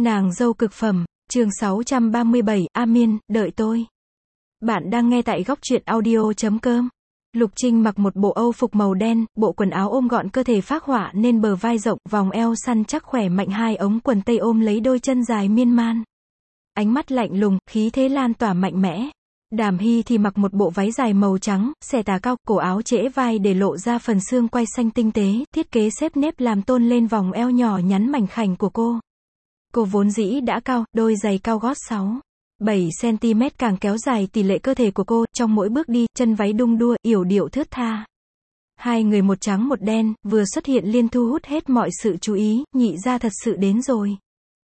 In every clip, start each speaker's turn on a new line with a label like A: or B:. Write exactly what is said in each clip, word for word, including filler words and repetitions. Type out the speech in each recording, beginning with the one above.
A: Nàng dâu cực phẩm, chương sáu trăm ba mươi bảy, A Miên, đợi tôi. Bạn đang nghe tại góc truyện audio chấm com. Lục Trinh mặc một bộ âu phục màu đen, bộ quần áo ôm gọn cơ thể phác họa nên bờ vai rộng, vòng eo săn chắc khỏe mạnh, hai ống quần tây ôm lấy đôi chân dài miên man. Ánh mắt lạnh lùng, khí thế lan tỏa mạnh mẽ. Đàm Hy thì mặc một bộ váy dài màu trắng, xẻ tà cao, cổ áo trễ vai để lộ ra phần xương quai xanh tinh tế, thiết kế xếp nếp làm tôn lên vòng eo nhỏ nhắn mảnh khảnh của cô. Cô vốn dĩ đã cao, đôi giày cao gót sáu, bảy xăng ti mét càng kéo dài tỷ lệ cơ thể của cô, trong mỗi bước đi, chân váy đung đua, yểu điệu thướt tha. Hai người một trắng một đen, vừa xuất hiện liên thu hút hết mọi sự chú ý, nhị gia thật sự đến rồi.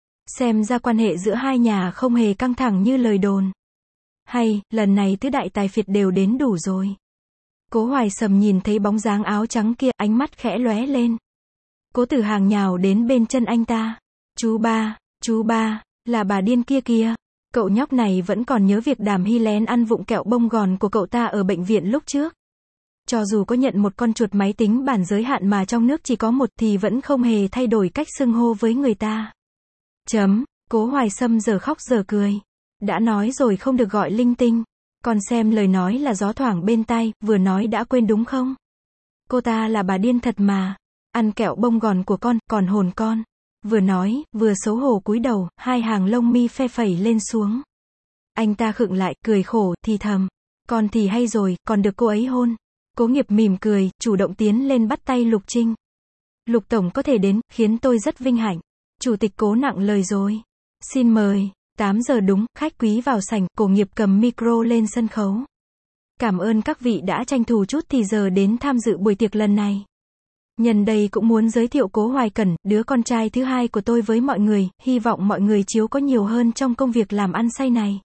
A: Xem ra quan hệ giữa hai nhà không hề căng thẳng như lời đồn. Hay, lần này tứ đại tài phiệt đều đến đủ rồi. Cố Hoài Sầm nhìn thấy bóng dáng áo trắng kia, ánh mắt khẽ lóe lên. Cố Tử Hàng nhào đến bên chân anh ta. Chú ba, chú ba, là bà điên kia kìa. Cậu nhóc này vẫn còn nhớ việc Đàm Hy lén ăn vụng kẹo bông gòn của cậu ta ở bệnh viện lúc trước. Cho dù có nhận một con chuột máy tính bản giới hạn mà trong nước chỉ có một thì vẫn không hề thay đổi cách xưng hô với người ta. Chấm, Cố Hoài Sâm giờ khóc giờ cười. Đã nói rồi không được gọi linh tinh. Còn xem lời nói là gió thoảng bên tai, vừa nói đã quên đúng không? Cô ta là bà điên thật mà. Ăn kẹo bông gòn của con, còn hồn con. Vừa nói, vừa xấu hổ cúi đầu, hai hàng lông mi phe phẩy lên xuống. Anh ta khựng lại, cười khổ, thì thầm. Con thì hay rồi, còn được cô ấy hôn. Cố Nghiệp mỉm cười, chủ động tiến lên bắt tay Lục Trinh. Lục Tổng có thể đến, khiến tôi rất vinh hạnh. Chủ tịch Cố nặng lời rồi. Xin mời. tám giờ đúng, khách quý vào sảnh, Cố Nghiệp cầm micro lên sân khấu. Cảm ơn các vị đã tranh thủ chút thì giờ đến tham dự buổi tiệc lần này. Nhân đây cũng muốn giới thiệu Cố Hoài Cẩn, đứa con trai thứ hai của tôi với mọi người, hy vọng mọi người chiếu có nhiều hơn trong công việc làm ăn say này.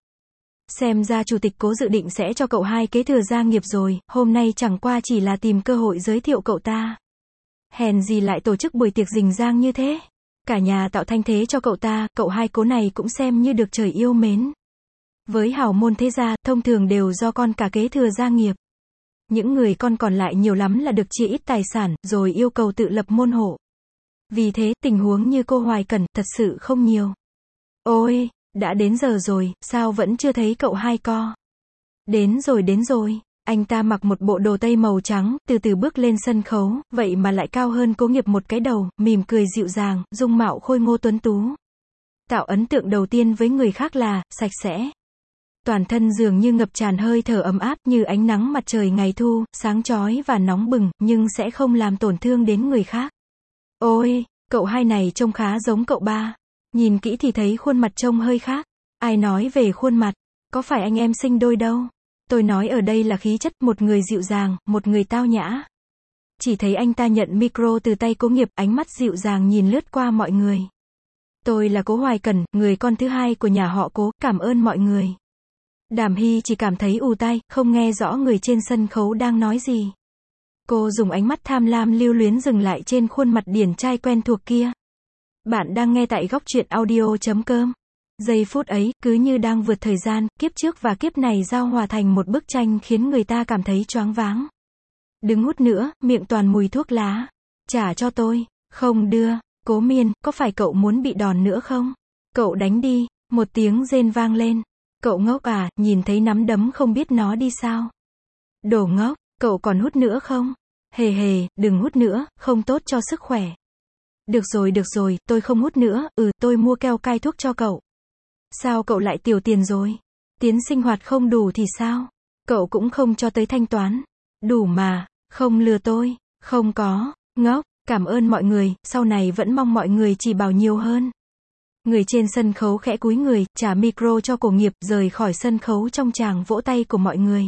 A: Xem ra Chủ tịch Cố dự định sẽ cho cậu hai kế thừa gia nghiệp rồi, hôm nay chẳng qua chỉ là tìm cơ hội giới thiệu cậu ta. Hèn gì lại tổ chức buổi tiệc rình rang như thế. Cả nhà tạo thanh thế cho cậu ta, cậu hai Cố này cũng xem như được trời yêu mến. Với hào môn thế gia, thông thường đều do con cả kế thừa gia nghiệp. Những người con còn lại nhiều lắm là được chia ít tài sản, rồi yêu cầu tự lập môn hộ. Vì thế, tình huống như cô Hoài Cẩn, thật sự không nhiều. Ôi, đã đến giờ rồi, sao vẫn chưa thấy cậu hai co? Đến rồi đến rồi. Anh ta mặc một bộ đồ tây màu trắng, từ từ bước lên sân khấu, vậy mà lại cao hơn Cố Nghiệp một cái đầu, mỉm cười dịu dàng, dung mạo khôi ngô tuấn tú. Tạo ấn tượng đầu tiên với người khác là, sạch sẽ. Toàn thân dường như ngập tràn hơi thở ấm áp như ánh nắng mặt trời ngày thu, sáng chói và nóng bừng, nhưng sẽ không làm tổn thương đến người khác. Ôi, cậu hai này trông khá giống cậu ba. Nhìn kỹ thì thấy khuôn mặt trông hơi khác. Ai nói về khuôn mặt, có phải anh em sinh đôi đâu. Tôi nói ở đây là khí chất, một người dịu dàng, một người tao nhã. Chỉ thấy anh ta nhận micro từ tay Cố Nghiệp, ánh mắt dịu dàng nhìn lướt qua mọi người. Tôi là Cố Hoài Cẩn, người con thứ hai của nhà họ Cố, cảm ơn mọi người. Đàm Hy chỉ cảm thấy ù tai, không nghe rõ người trên sân khấu đang nói gì. Cô dùng ánh mắt tham lam lưu luyến dừng lại trên khuôn mặt điển trai quen thuộc kia. Bạn đang nghe tại góc truyện audio chấm com. Giây phút ấy, cứ như đang vượt thời gian, kiếp trước và kiếp này giao hòa thành một bức tranh khiến người ta cảm thấy choáng váng. Đừng hút nữa, miệng toàn mùi thuốc lá. Trả cho tôi. Không đưa. Cố Miên, có phải cậu muốn bị đòn nữa không? Cậu đánh đi. Một tiếng rên vang lên. Cậu ngốc à, nhìn thấy nắm đấm không biết nó đi sao? Đồ ngốc, cậu còn hút nữa không? Hề hề, đừng hút nữa, không tốt cho sức khỏe. Được rồi được rồi, tôi không hút nữa, ừ, tôi mua keo cai thuốc cho cậu. Sao cậu lại tiểu tiền rồi? Tiền sinh hoạt không đủ thì sao? Cậu cũng không cho tới thanh toán. Đủ mà, không lừa tôi, không có, ngốc, cảm ơn mọi người, sau này vẫn mong mọi người chỉ bảo nhiều hơn. Người trên sân khấu khẽ cúi người, trả micro cho Cố Nghiệp, rời khỏi sân khấu trong tràng vỗ tay của mọi người.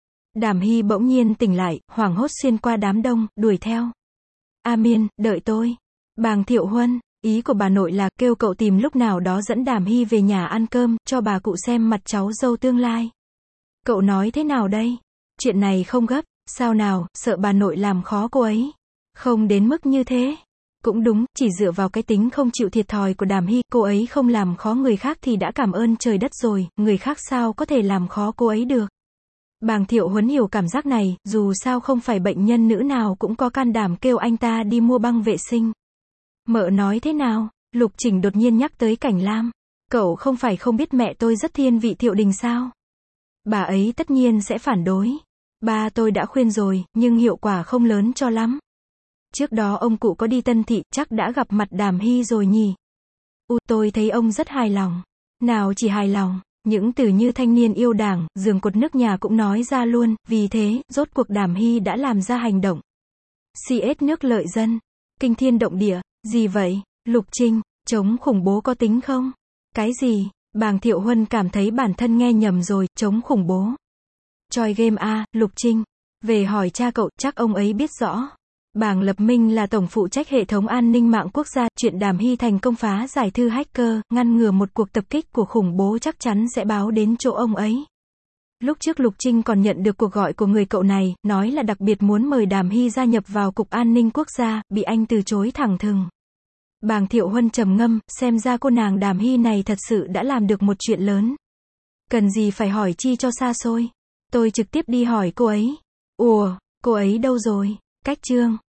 A: Đàm Hy bỗng nhiên tỉnh lại, hoảng hốt xuyên qua đám đông, đuổi theo. A Miên, đợi tôi. Bàng Thiệu Huân, ý của bà nội là kêu cậu tìm lúc nào đó dẫn Đàm Hy về nhà ăn cơm, cho bà cụ xem mặt cháu dâu tương lai. Cậu nói thế nào đây? Chuyện này không gấp, sao nào, sợ bà nội làm khó cô ấy. Không đến mức như thế. Cũng đúng, chỉ dựa vào cái tính không chịu thiệt thòi của Đàm Hy, cô ấy không làm khó người khác thì đã cảm ơn trời đất rồi, người khác sao có thể làm khó cô ấy được. Bàng Thiệu Huấn hiểu cảm giác này, dù sao không phải bệnh nhân nữ nào cũng có can đảm kêu anh ta đi mua băng vệ sinh. Mợ nói thế nào? Lục Trình đột nhiên nhắc tới Cảnh Lam. Cậu không phải không biết mẹ tôi rất thiên vị Thiệu Đình sao? Bà ấy tất nhiên sẽ phản đối. Ba tôi đã khuyên rồi, nhưng hiệu quả không lớn cho lắm. Trước đó ông cụ có đi Tân Thị, chắc đã gặp mặt Đàm Hy rồi nhỉ? U, tôi thấy ông rất hài lòng. Nào chỉ hài lòng, những từ như thanh niên yêu đảng, giường cột nước nhà cũng nói ra luôn, vì thế, rốt cuộc Đàm Hy đã làm ra hành động. xê ét nước lợi dân. Kinh thiên động địa. Gì vậy? Lục Trinh, chống khủng bố có tính không? Cái gì? Bàng Thiệu Huân cảm thấy bản thân nghe nhầm rồi, chống khủng bố. Choi game a, Lục Trinh. Về hỏi cha cậu, chắc ông ấy biết rõ. Bàng Lập Minh là tổng phụ trách hệ thống an ninh mạng quốc gia, chuyện Đàm Hy thành công phá giải thư hacker, ngăn ngừa một cuộc tập kích của khủng bố chắc chắn sẽ báo đến chỗ ông ấy. Lúc trước Lục Trinh còn nhận được cuộc gọi của người cậu này, nói là đặc biệt muốn mời Đàm Hy gia nhập vào Cục An ninh Quốc gia, bị anh từ chối thẳng thừng. Bàng Thiệu Huân trầm ngâm, xem ra cô nàng Đàm Hy này thật sự đã làm được một chuyện lớn. Cần gì phải hỏi chi cho xa xôi. Tôi trực tiếp đi hỏi cô ấy. Ủa, cô ấy đâu rồi? Cách chương.